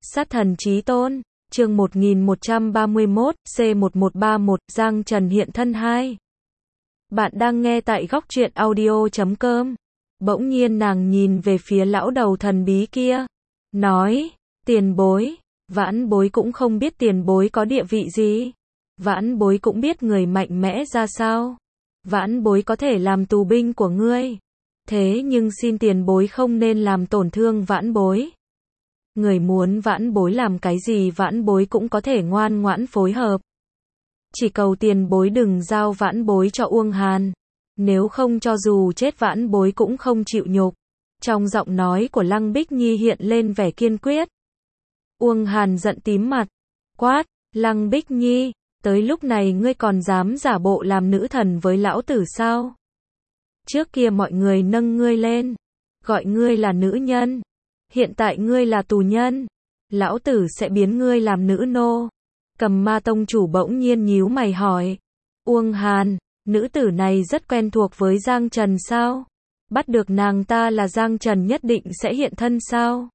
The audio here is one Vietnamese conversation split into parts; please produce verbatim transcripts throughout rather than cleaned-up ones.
Sát thần chí tôn, chương một nghìn một trăm ba mươi mốt, C một một ba một, Giang Trần hiện thân hai. Bạn đang nghe tại góc truyện audio chấm com. Bỗng nhiên nàng nhìn về phía lão đầu thần bí kia. Nói, tiền bối, vãn bối cũng không biết tiền bối có địa vị gì. Vãn bối cũng biết người mạnh mẽ ra sao. Vãn bối có thể làm tù binh của ngươi. Thế nhưng xin tiền bối không nên làm tổn thương vãn bối. Người muốn vãn bối làm cái gì vãn bối cũng có thể ngoan ngoãn phối hợp. Chỉ cầu tiền bối đừng giao vãn bối cho Uông Hàn. Nếu không cho dù chết vãn bối cũng không chịu nhục. Trong giọng nói của Lăng Bích Nhi hiện lên vẻ kiên quyết. Uông Hàn giận tím mặt. Quát, Lăng Bích Nhi, tới lúc này ngươi còn dám giả bộ làm nữ thần với lão tử sao? Trước kia mọi người nâng ngươi lên, gọi ngươi là nữ nhân. Hiện tại ngươi là tù nhân. Lão tử sẽ biến ngươi làm nữ nô. Cầm Ma tông chủ bỗng nhiên nhíu mày hỏi. Uông Hàn, nữ tử này rất quen thuộc với Giang Trần sao? Bắt được nàng ta là Giang Trần nhất định sẽ hiện thân sao?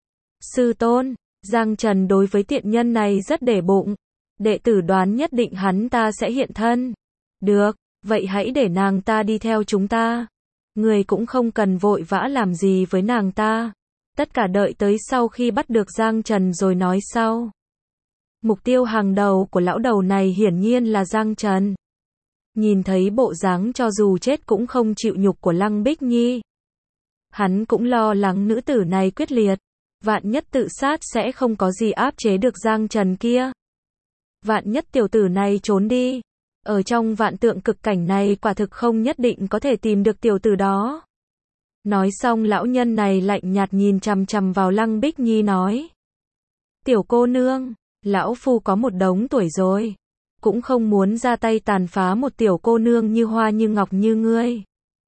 Sư tôn, Giang Trần đối với tiện nhân này rất để bụng. Đệ tử đoán nhất định hắn ta sẽ hiện thân. Được, vậy hãy để nàng ta đi theo chúng ta. Người cũng không cần vội vã làm gì với nàng ta. Tất cả đợi tới sau khi bắt được Giang Trần rồi nói sau. Mục tiêu hàng đầu của lão đầu này hiển nhiên là Giang Trần. Nhìn thấy bộ dáng cho dù chết cũng không chịu nhục của Lăng Bích Nhi. Hắn cũng lo lắng nữ tử này quyết liệt. Vạn nhất tự sát sẽ không có gì áp chế được Giang Trần kia. Vạn nhất tiểu tử này trốn đi. Ở trong vạn tượng cực cảnh này quả thực không nhất định có thể tìm được tiểu tử đó. Nói xong lão nhân này lạnh nhạt nhìn chằm chằm vào Lăng Bích Nhi nói. Tiểu cô nương, lão phu có một đống tuổi rồi. Cũng không muốn ra tay tàn phá một tiểu cô nương như hoa như ngọc như ngươi.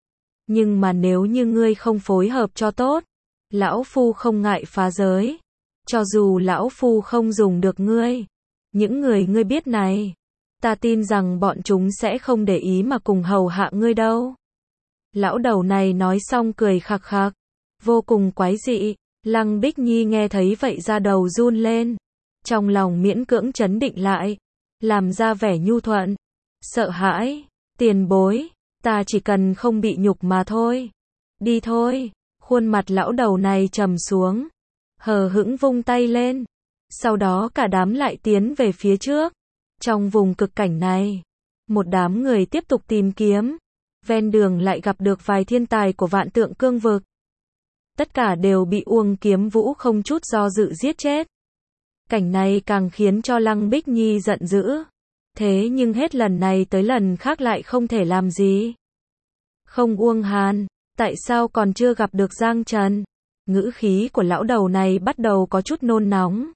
Nhưng mà nếu như ngươi không phối hợp cho tốt, lão phu không ngại phá giới. Cho dù lão phu không dùng được ngươi. Những người ngươi biết này, ta tin rằng bọn chúng sẽ không để ý mà cùng hầu hạ ngươi đâu. Lão đầu này nói xong cười khặc khặc, vô cùng quái dị. Lăng Bích Nhi nghe thấy vậy da đầu run lên, trong lòng miễn cưỡng trấn định lại, làm ra vẻ nhu thuận. Sợ hãi, tiền bối, ta chỉ cần không bị nhục mà thôi. Đi thôi. Khuôn mặt lão đầu này trầm xuống, hờ hững vung tay lên. Sau đó cả đám lại tiến về phía trước. Trong vùng cực cảnh này, một đám người tiếp tục tìm kiếm. Ven đường lại gặp được vài thiên tài của vạn tượng cương vực. Tất cả đều bị Uông Kiếm Vũ không chút do dự giết chết. Cảnh này càng khiến cho Lăng Bích Nhi giận dữ. Thế nhưng hết lần này tới lần khác lại không thể làm gì. Không Uông Hàn, tại sao còn chưa gặp được Giang Trần? Ngữ khí của lão đầu này bắt đầu có chút nôn nóng.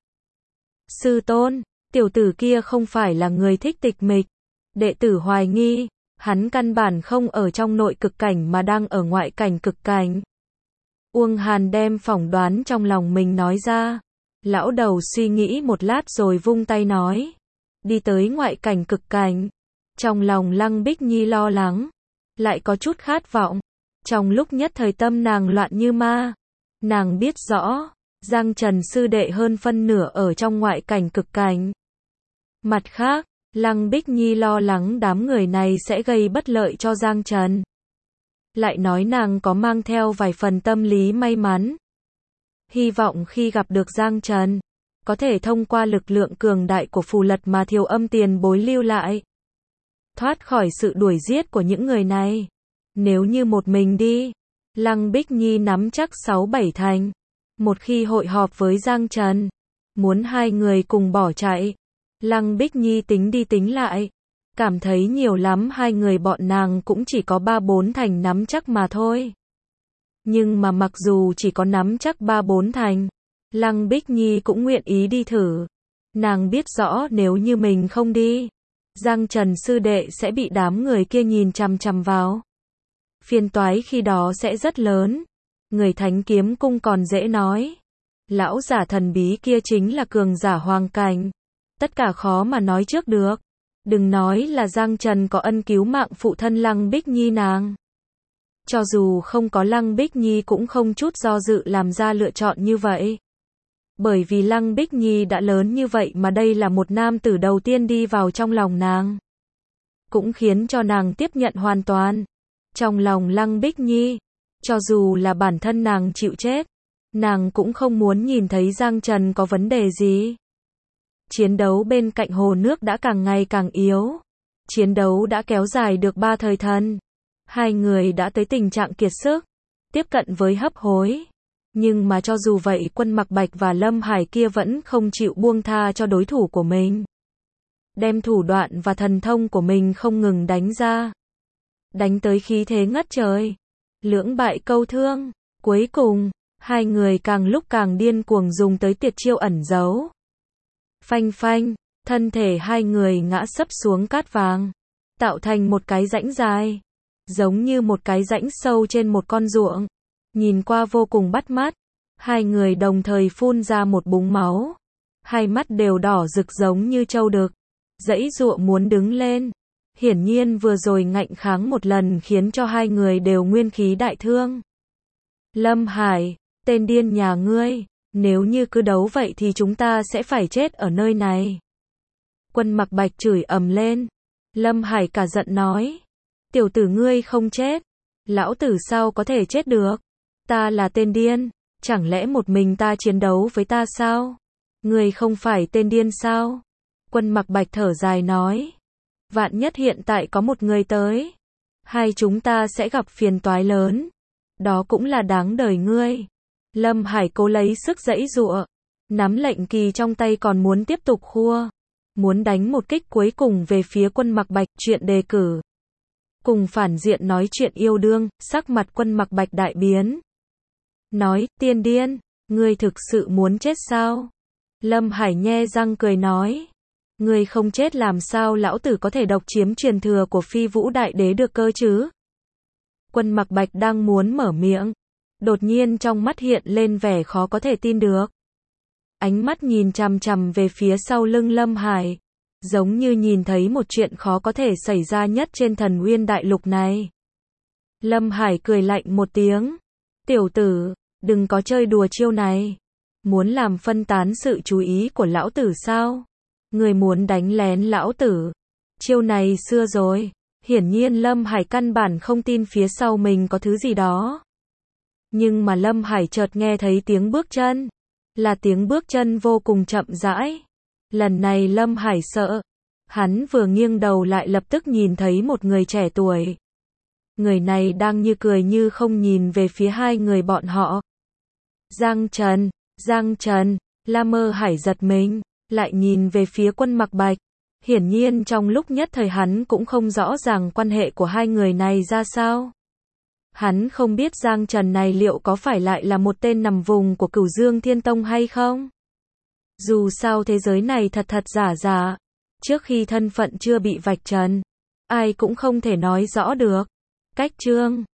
Sư tôn, tiểu tử kia không phải là người thích tịch mịch. Đệ tử hoài nghi, hắn căn bản không ở trong nội cực cảnh mà đang ở ngoại cảnh cực cảnh. Uông Hàn đem phỏng đoán trong lòng mình nói ra. Lão đầu suy nghĩ một lát rồi vung tay nói. Đi tới ngoại cảnh cực cảnh. Trong lòng Lăng Bích Nhi lo lắng, lại có chút khát vọng. Trong lúc nhất thời tâm nàng loạn như ma. Nàng biết rõ, Giang Trần sư đệ hơn phân nửa ở trong ngoại cảnh cực cảnh. Mặt khác, Lăng Bích Nhi lo lắng đám người này sẽ gây bất lợi cho Giang Trần. Lại nói nàng có mang theo vài phần tâm lý may mắn. Hy vọng khi gặp được Giang Trần, có thể thông qua lực lượng cường đại của phù lật mà Thiều Âm tiền bối lưu lại. Thoát khỏi sự đuổi giết của những người này. Nếu như một mình đi, Lăng Bích Nhi nắm chắc sáu bảy thành. Một khi hội họp với Giang Trần, muốn hai người cùng bỏ chạy. Lăng Bích Nhi tính đi tính lại, cảm thấy nhiều lắm hai người bọn nàng cũng chỉ có ba bốn thành nắm chắc mà thôi. Nhưng mà mặc dù chỉ có nắm chắc ba bốn thành, Lăng Bích Nhi cũng nguyện ý đi thử. Nàng biết rõ nếu như mình không đi, Giang Trần sư đệ sẽ bị đám người kia nhìn chằm chằm vào. Phiền toái khi đó sẽ rất lớn. Người Thánh Kiếm Cung còn dễ nói. Lão giả thần bí kia chính là cường giả hoàng cảnh. Tất cả khó mà nói trước được. Đừng nói là Giang Trần có ân cứu mạng phụ thân Lăng Bích Nhi nàng. Cho dù không có Lăng Bích Nhi cũng không chút do dự làm ra lựa chọn như vậy. Bởi vì Lăng Bích Nhi đã lớn như vậy mà đây là một nam tử đầu tiên đi vào trong lòng nàng. Cũng khiến cho nàng tiếp nhận hoàn toàn. Trong lòng Lăng Bích Nhi, cho dù là bản thân nàng chịu chết, nàng cũng không muốn nhìn thấy Giang Trần có vấn đề gì. Chiến đấu bên cạnh hồ nước đã càng ngày càng yếu. Chiến đấu đã kéo dài được ba thời thần. Hai người đã tới tình trạng kiệt sức, tiếp cận với hấp hối. Nhưng mà cho dù vậy Quân Mặc Bạch và Lâm Hải kia vẫn không chịu buông tha cho đối thủ của mình. Đem thủ đoạn và thần thông của mình không ngừng đánh ra. Đánh tới khí thế ngất trời. Lưỡng bại câu thương. Cuối cùng, hai người càng lúc càng điên cuồng dùng tới tuyệt chiêu ẩn giấu. Phanh phanh, thân thể hai người ngã sấp xuống cát vàng, tạo thành một cái rãnh dài, giống như một cái rãnh sâu trên một con ruộng, nhìn qua vô cùng bắt mắt. Hai người đồng thời phun ra một búng máu, hai mắt đều đỏ rực giống như trâu đực, giãy giụa muốn đứng lên. Hiển nhiên vừa rồi ngạnh kháng một lần khiến cho hai người đều nguyên khí đại thương. Lâm Hải, tên điên nhà ngươi, nếu như cứ đấu vậy thì chúng ta sẽ phải chết ở nơi này. Quân Mặc Bạch chửi ầm lên. Lâm Hải cả giận nói, tiểu tử ngươi không chết, lão tử sao có thể chết được? Ta là tên điên, chẳng lẽ một mình ta chiến đấu với ta sao? Ngươi không phải tên điên sao? Quân Mặc Bạch thở dài nói, vạn nhất hiện tại có một người tới, hai chúng ta sẽ gặp phiền toái lớn. Đó cũng là đáng đời ngươi. Lâm Hải cố lấy sức giãy giụa, nắm lệnh kỳ trong tay còn muốn tiếp tục khua, muốn đánh một kích cuối cùng về phía Quân Mặc Bạch. Chuyện đề cử cùng phản diện nói chuyện yêu đương, sắc mặt Quân Mặc Bạch đại biến. Nói, tiên điên, ngươi thực sự muốn chết sao? Lâm Hải nhe răng cười nói, ngươi không chết làm sao lão tử có thể độc chiếm truyền thừa của Phi Vũ Đại Đế được cơ chứ? Quân Mặc Bạch đang muốn mở miệng, đột nhiên trong mắt hiện lên vẻ khó có thể tin được. Ánh mắt nhìn chằm chằm về phía sau lưng Lâm Hải, giống như nhìn thấy một chuyện khó có thể xảy ra nhất trên Thần Uyên Đại Lục này. Lâm Hải cười lạnh một tiếng, tiểu tử, đừng có chơi đùa chiêu này. Muốn làm phân tán sự chú ý của lão tử sao? Người muốn đánh lén lão tử. Chiêu này xưa rồi. Hiển nhiên Lâm Hải căn bản không tin phía sau mình có thứ gì đó. Nhưng mà Lâm Hải chợt nghe thấy tiếng bước chân. Là tiếng bước chân vô cùng chậm rãi. Lần này Lâm Hải sợ. Hắn vừa nghiêng đầu lại lập tức nhìn thấy một người trẻ tuổi. Người này đang như cười như không nhìn về phía hai người bọn họ. Giang Trần, Giang Trần, La Mơ Hải giật mình, lại nhìn về phía Quân Mặc Bạch. Hiển nhiên trong lúc nhất thời hắn cũng không rõ ràng quan hệ của hai người này ra sao. Hắn không biết Giang Trần này liệu có phải lại là một tên nằm vùng của Cửu Dương Thiên Tông hay không. Dù sao thế giới này thật thật giả giả, trước khi thân phận chưa bị vạch trần, ai cũng không thể nói rõ được. Cách chương